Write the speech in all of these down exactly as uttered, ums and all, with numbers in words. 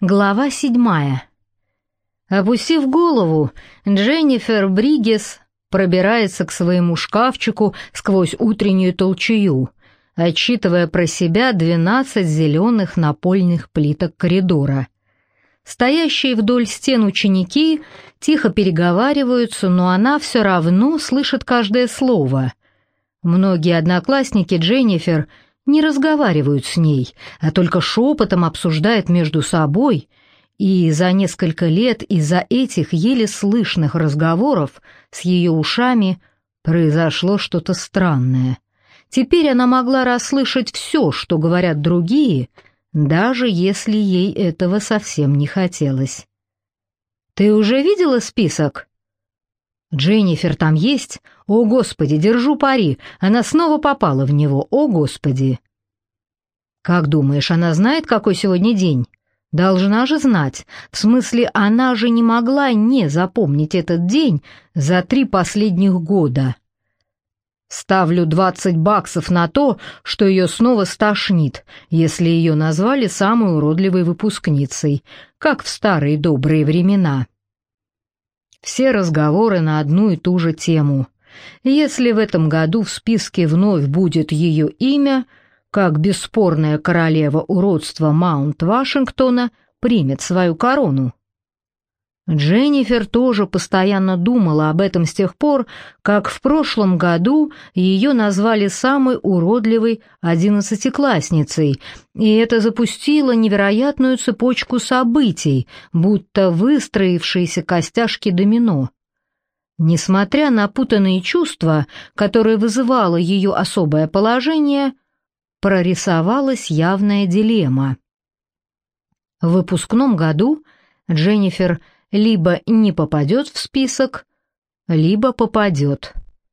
Глава седьмая. Опустив голову, Дженнифер Бригес пробирается к своему шкафчику сквозь утреннюю толчую, отсчитывая про себя двенадцать зеленых напольных плиток коридора. Стоящие вдоль стен ученики тихо переговариваются, но она все равно слышит каждое слово. Многие одноклассники Дженнифер не разговаривают с ней, а только шепотом обсуждают между собой, и за несколько лет из-за этих еле слышных разговоров с ее ушами произошло что-то странное. Теперь она могла расслышать все, что говорят другие, даже если ей этого совсем не хотелось. «Ты уже видела список?» «Дженнифер там есть? О, Господи, держу пари, она снова попала в него, о, Господи!» «Как думаешь, она знает, какой сегодня день?» «Должна же знать. В смысле, она же не могла не запомнить этот день за три последних года». «Ставлю двадцать баксов на то, что ее снова стошнит, если ее назвали самой уродливой выпускницей, как в старые добрые времена». Все разговоры на одну и ту же тему. Если в этом году в списке вновь будет ее имя, как бесспорная королева уродства Маунт-Вашингтона примет свою корону. Дженнифер тоже постоянно думала об этом с тех пор, как в прошлом году ее назвали самой уродливой одиннадцатиклассницей, и это запустило невероятную цепочку событий, будто выстроившиеся костяшки домино. Несмотря на путанные чувства, которые вызывало ее особое положение, прорисовалась явная дилемма. В выпускном году Дженнифер либо не попадет в список, либо попадет.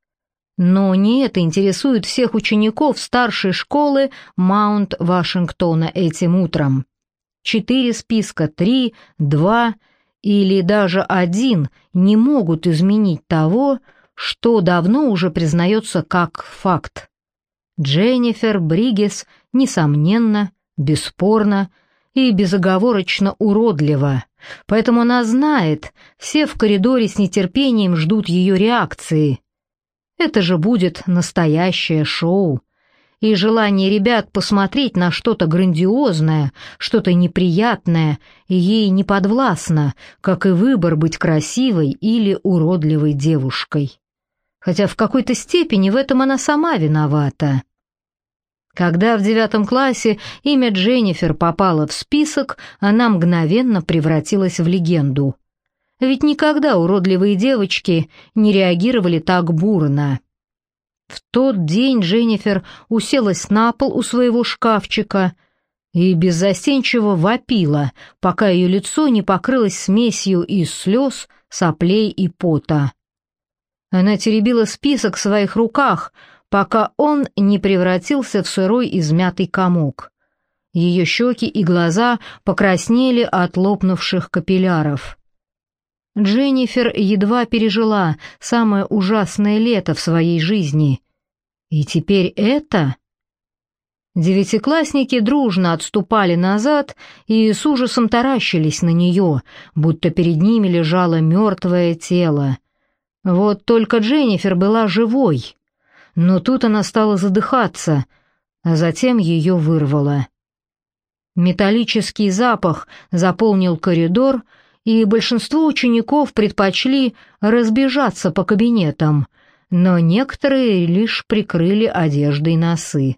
Но не это интересует всех учеников старшей школы Маунт-Вашингтона этим утром. Четыре списка, три, два или даже один не могут изменить того, что давно уже признается как факт. Дженнифер Бригес, несомненно, бесспорно и безоговорочно уродлива, поэтому она знает, все в коридоре с нетерпением ждут ее реакции. Это же будет настоящее шоу, и желание ребят посмотреть на что-то грандиозное, что-то неприятное, ей не подвластно, как и выбор быть красивой или уродливой девушкой. Хотя в какой-то степени в этом она сама виновата. Когда в девятом классе имя Дженнифер попало в список, она мгновенно превратилась в легенду. Ведь никогда уродливые девочки не реагировали так бурно. В тот день Дженнифер уселась на пол у своего шкафчика и беззастенчиво вопила, пока ее лицо не покрылось смесью из слез, соплей и пота. Она теребила список в своих руках, пока он не превратился в сырой измятый комок. Ее щеки и глаза покраснели от лопнувших капилляров. Дженнифер едва пережила самое ужасное лето в своей жизни. И теперь это... Девятиклассники дружно отступали назад и с ужасом таращились на нее, будто перед ними лежало мертвое тело. Вот только Дженнифер была живой. Но тут она стала задыхаться, а затем ее вырвало. Металлический запах заполнил коридор, и большинство учеников предпочли разбежаться по кабинетам, но некоторые лишь прикрыли одеждой носы.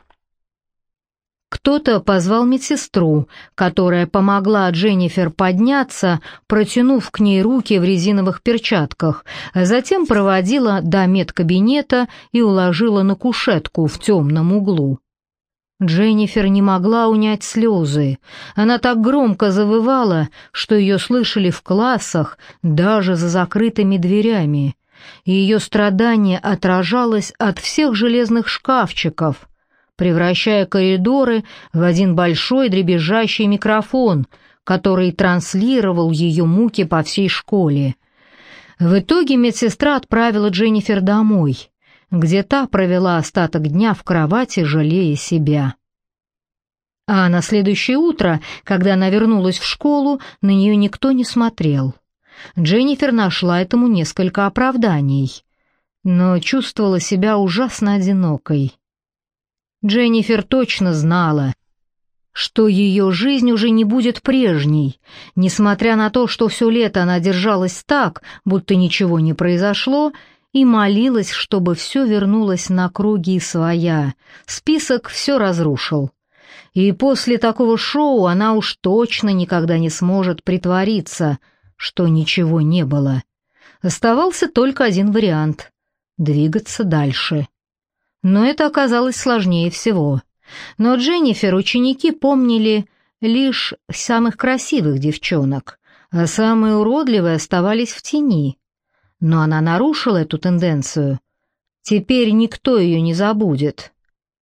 Кто-то позвал медсестру, которая помогла Дженнифер подняться, протянув к ней руки в резиновых перчатках, а затем проводила до медкабинета и уложила на кушетку в темном углу. Дженнифер не могла унять слезы. Она так громко завывала, что ее слышали в классах, даже за закрытыми дверями. И ее страдание отражалось от всех железных шкафчиков, превращая коридоры в один большой дребезжащий микрофон, который транслировал ее муки по всей школе. В итоге медсестра отправила Дженнифер домой, где та провела остаток дня в кровати, жалея себя. А на следующее утро, когда она вернулась в школу, на нее никто не смотрел. Дженнифер нашла этому несколько оправданий, но чувствовала себя ужасно одинокой. Дженнифер точно знала, что ее жизнь уже не будет прежней, несмотря на то, что все лето она держалась так, будто ничего не произошло, и молилась, чтобы все вернулось на круги своя. Список все разрушил. И после такого шоу она уж точно никогда не сможет притвориться, что ничего не было. Оставался только один вариант — двигаться дальше. Но это оказалось сложнее всего. Но Дженнифер ученики помнили лишь самых красивых девчонок, а самые уродливые оставались в тени. Но она нарушила эту тенденцию. Теперь никто ее не забудет.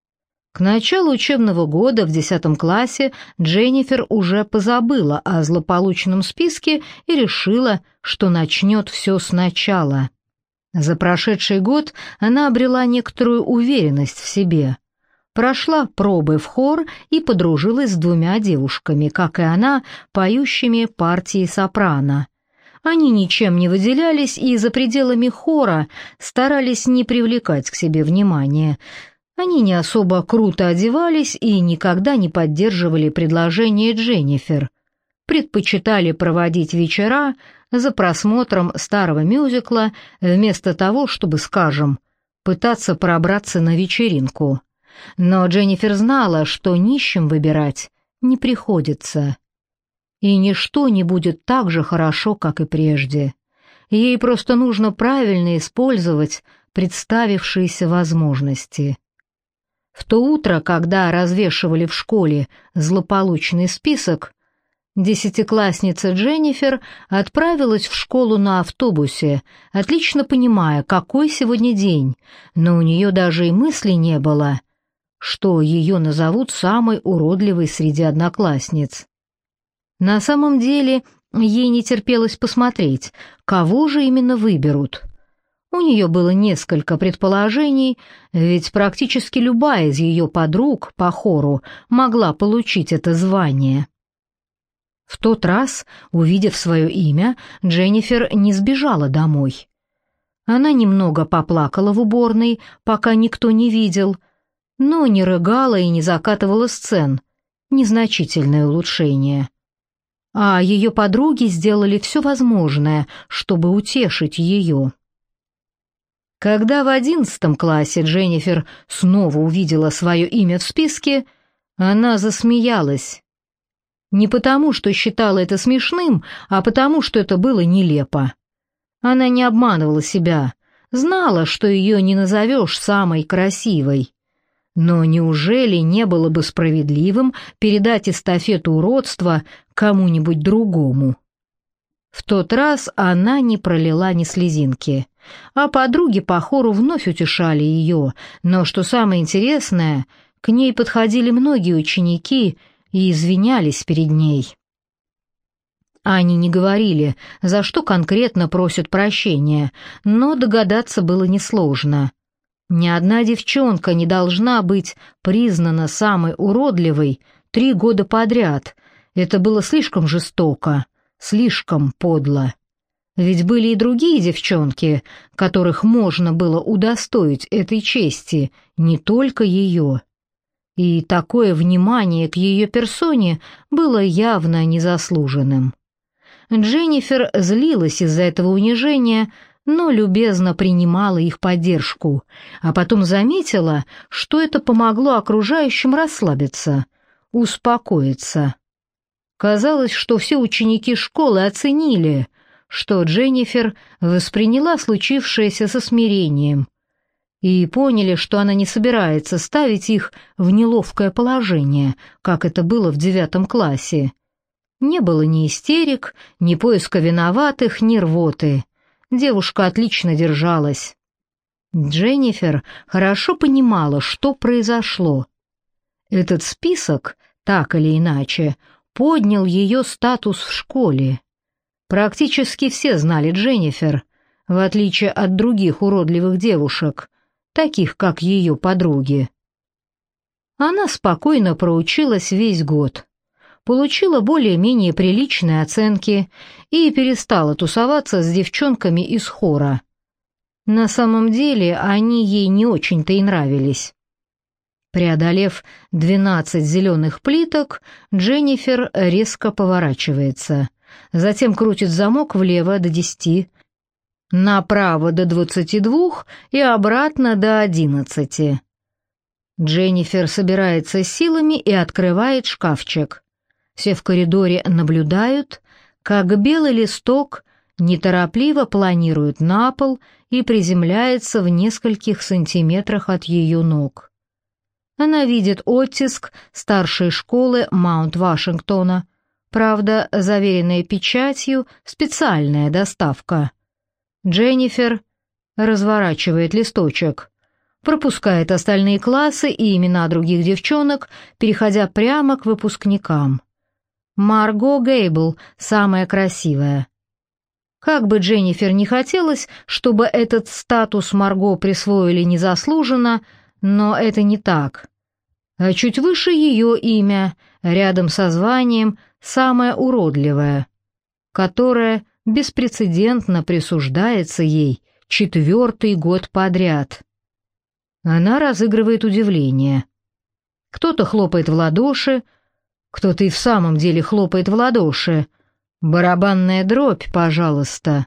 К началу учебного года в десятом классе Дженнифер уже позабыла о злополучном списке и решила, что начнет все сначала. За прошедший год она обрела некоторую уверенность в себе. Прошла пробы в хор и подружилась с двумя девушками, как и она, поющими партии сопрано. Они ничем не выделялись и за пределами хора старались не привлекать к себе внимания. Они не особо круто одевались и никогда не поддерживали предложения Дженнифер. Предпочитали проводить вечера за просмотром старого мюзикла вместо того, чтобы, скажем, пытаться пробраться на вечеринку. Но Дженнифер знала, что нищим выбирать не приходится. И ничто не будет так же хорошо, как и прежде. Ей просто нужно правильно использовать представившиеся возможности. В то утро, когда развешивали в школе злополучный список, десятиклассница Дженнифер отправилась в школу на автобусе, отлично понимая, какой сегодня день, но у нее даже и мысли не было, что ее назовут самой уродливой среди одноклассниц. На самом деле, ей не терпелось посмотреть, кого же именно выберут. У нее было несколько предположений, ведь практически любая из ее подруг по хору могла получить это звание. В тот раз, увидев свое имя, Дженнифер не сбежала домой. Она немного поплакала в уборной, пока никто не видел, но не рыгала и не закатывала сцен, незначительное улучшение. А ее подруги сделали все возможное, чтобы утешить ее. Когда в одиннадцатом классе Дженнифер снова увидела свое имя в списке, она засмеялась. Не потому, что считала это смешным, а потому, что это было нелепо. Она не обманывала себя, знала, что ее не назовешь самой красивой. Но неужели не было бы справедливым передать эстафету уродства кому-нибудь другому? В тот раз она не пролила ни слезинки, а подруги по хору вновь утешали ее, но, что самое интересное, к ней подходили многие ученики и извинялись перед ней. Они не говорили, за что конкретно просят прощения, но догадаться было несложно. Ни одна девчонка не должна быть признана самой уродливой три года подряд. Это было слишком жестоко, слишком подло. Ведь были и другие девчонки, которых можно было удостоить этой чести, не только ее. И такое внимание к ее персоне было явно незаслуженным. Дженнифер злилась из-за этого унижения, но любезно принимала их поддержку, а потом заметила, что это помогло окружающим расслабиться, успокоиться. Казалось, что все ученики школы оценили, что Дженнифер восприняла случившееся со смирением, и поняли, что она не собирается ставить их в неловкое положение, как это было в девятом классе. Не было ни истерик, ни поиска виноватых, ни рвоты. Девушка отлично держалась. Дженнифер хорошо понимала, что произошло. Этот список, так или иначе, поднял ее статус в школе. Практически все знали Дженнифер, в отличие от других уродливых девушек, таких как ее подруги. Она спокойно проучилась весь год, получила более-менее приличные оценки и перестала тусоваться с девчонками из хора. На самом деле они ей не очень-то и нравились. Преодолев двенадцать зеленых плиток, Дженнифер резко поворачивается, затем крутит замок влево до десяти, направо до двадцати двух и обратно до одиннадцати. Дженнифер собирается силами и открывает шкафчик. Все в коридоре наблюдают, как белый листок неторопливо планирует на пол и приземляется в нескольких сантиметрах от ее ног. Она видит оттиск старшей школы Маунт-Вашингтона, правда, заверенная печатью, специальная доставка. Дженнифер разворачивает листочек, пропускает остальные классы и имена других девчонок, переходя прямо к выпускникам. Марго Гейбл самая красивая. Как бы Дженнифер не хотелось, чтобы этот статус Марго присвоили незаслуженно, но это не так. А чуть выше ее имя, рядом со званием «самое уродливое», которое беспрецедентно присуждается ей четвертый год подряд. Она разыгрывает удивление. Кто-то хлопает в ладоши, кто-то и в самом деле хлопает в ладоши. Барабанная дробь, пожалуйста.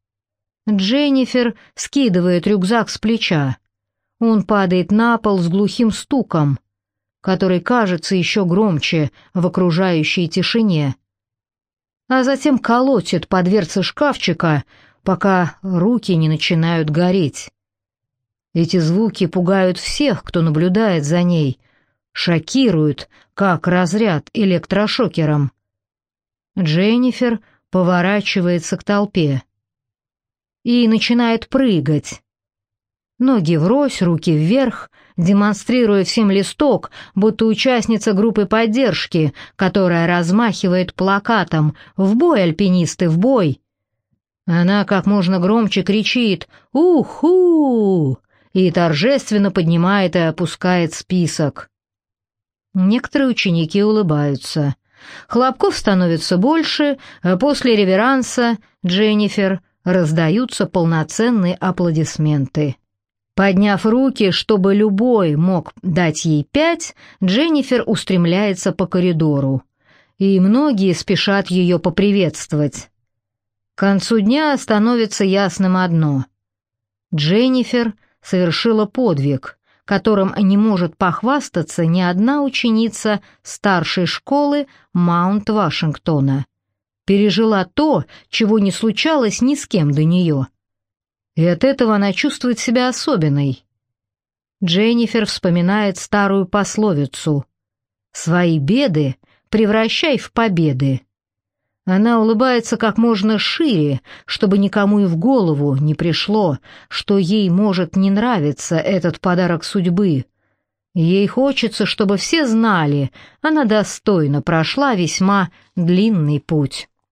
Дженнифер скидывает рюкзак с плеча. Он падает на пол с глухим стуком, который кажется еще громче в окружающей тишине, а затем колотит по дверце шкафчика, пока руки не начинают гореть. Эти звуки пугают всех, кто наблюдает за ней, шокируют, как разряд электрошокером. Дженнифер поворачивается к толпе и начинает прыгать. Ноги врозь, руки вверх, демонстрируя всем листок, будто участница группы поддержки, которая размахивает плакатом «В бой, альпинисты, в бой!». Она как можно громче кричит «Уху!» и торжественно поднимает и опускает список. Некоторые ученики улыбаются. Хлопков становится больше, а после реверанса Дженнифер раздаются полноценные аплодисменты. Подняв руки, чтобы любой мог дать ей пять, Дженнифер устремляется по коридору, и многие спешат ее поприветствовать. К концу дня становится ясным одно: Дженнифер совершила подвиг, которым не может похвастаться ни одна ученица старшей школы Маунт-Вашингтона. Пережила то, чего не случалось ни с кем до нее. И от этого она чувствует себя особенной. Дженнифер вспоминает старую пословицу «Свои беды превращай в победы». Она улыбается как можно шире, чтобы никому и в голову не пришло, что ей может не нравиться этот подарок судьбы. Ей хочется, чтобы все знали, она достойно прошла весьма длинный путь.